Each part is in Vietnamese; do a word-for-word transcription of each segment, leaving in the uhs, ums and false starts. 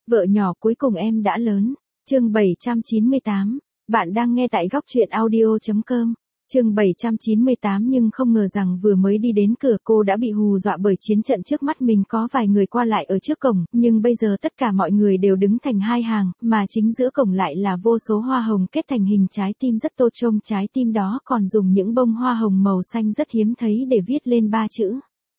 Vợ nhỏ cuối cùng em đã lớn. Chương bảy trăm chín mươi tám. Bạn đang nghe tại góc truyện audio chấm com. Chương bảy trăm chín mươi tám nhưng không ngờ rằng vừa mới đi đến cửa cô đã bị hù dọa bởi chiến trận trước mắt mình có vài người qua lại ở trước cổng, nhưng bây giờ tất cả mọi người đều đứng thành hai hàng, mà chính giữa cổng lại là vô số hoa hồng kết thành hình trái tim rất tô trông, trái tim đó còn dùng những bông hoa hồng màu xanh rất hiếm thấy để viết lên ba chữ.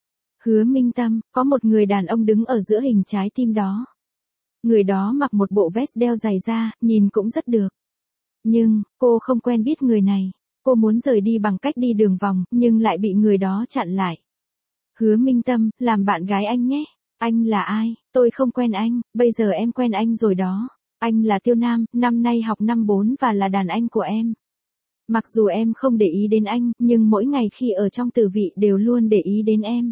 Hứa Minh Tâm. Có một người đàn ông đứng ở giữa hình trái tim đó. Người đó mặc một bộ vest đeo giày da, nhìn cũng rất được. Nhưng, cô không quen biết người này. Cô muốn rời đi bằng cách đi đường vòng, nhưng lại bị người đó chặn lại. Hứa Minh Tâm, làm bạn gái anh nhé. Anh là ai? Tôi không quen anh, bây giờ em quen anh rồi đó. Anh là Tiêu Nam, năm nay học năm bốn và là đàn anh của em. Mặc dù em không để ý đến anh, nhưng mỗi ngày khi ở trong tử vị đều luôn để ý đến em.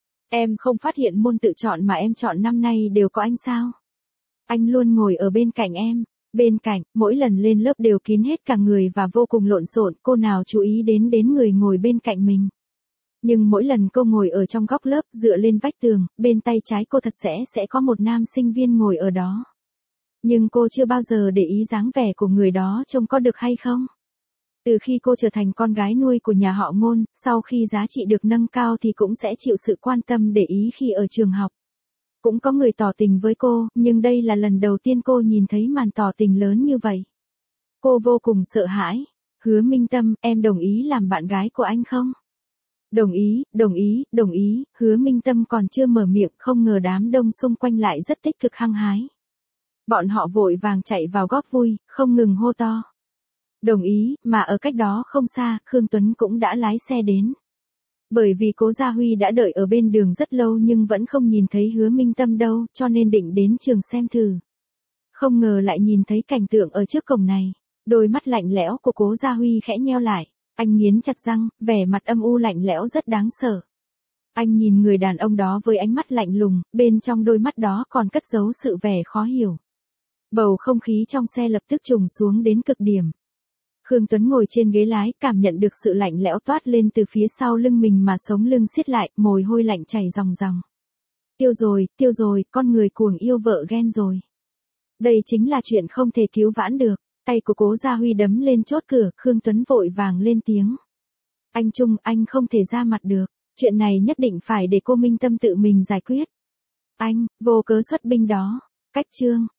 Em không phát hiện môn tự chọn mà em chọn năm nay đều có anh sao? Anh luôn ngồi ở bên cạnh em. Bên cạnh, mỗi lần lên lớp đều kín hết cả người và vô cùng lộn xộn, cô nào chú ý đến đến người ngồi bên cạnh mình. Nhưng mỗi lần cô ngồi ở trong góc lớp, dựa lên vách tường, bên tay trái cô thật sẽ sẽ có một nam sinh viên ngồi ở đó. Nhưng cô chưa bao giờ để ý dáng vẻ của người đó trông có được hay không. Từ khi cô trở thành con gái nuôi của nhà họ Ngôn, sau khi giá trị được nâng cao thì cũng sẽ chịu sự quan tâm để ý khi ở trường học. Cũng có người tỏ tình với cô, nhưng đây là lần đầu tiên cô nhìn thấy màn tỏ tình lớn như vậy. Cô vô cùng sợ hãi. Hứa Minh Tâm, em đồng ý làm bạn gái của anh không? Đồng ý, đồng ý, đồng ý. Hứa Minh Tâm còn chưa mở miệng, không ngờ đám đông xung quanh lại rất tích cực hăng hái. Bọn họ vội vàng chạy vào góp vui, không ngừng hô to. Đồng ý, mà ở cách đó không xa, Khương Tuấn cũng đã lái xe đến. Bởi vì Cố Gia Huy đã đợi ở bên đường rất lâu nhưng vẫn không nhìn thấy Hứa Minh Tâm đâu, cho nên định đến trường xem thử. Không ngờ lại nhìn thấy cảnh tượng ở trước cổng này. Đôi mắt lạnh lẽo của Cố Gia Huy khẽ nheo lại. Anh nghiến chặt răng, vẻ mặt âm u lạnh lẽo rất đáng sợ. Anh nhìn người đàn ông đó với ánh mắt lạnh lùng, bên trong đôi mắt đó còn cất giấu sự vẻ khó hiểu. Bầu không khí trong xe lập tức trùng xuống đến cực điểm. Khương Tuấn ngồi trên ghế lái, cảm nhận được sự lạnh lẽo toát lên từ phía sau lưng mình mà sống lưng siết lại, mồ hôi lạnh chảy ròng ròng. Tiêu rồi, tiêu rồi, con người cuồng yêu vợ ghen rồi. Đây chính là chuyện không thể cứu vãn được. Tay của Cố Gia Huy đấm lên chốt cửa, Khương Tuấn vội vàng lên tiếng. Anh Trung, anh không thể ra mặt được. Chuyện này nhất định phải để cô Minh Tâm tự mình giải quyết. Anh, vô cớ xuất binh đó. Cách chương.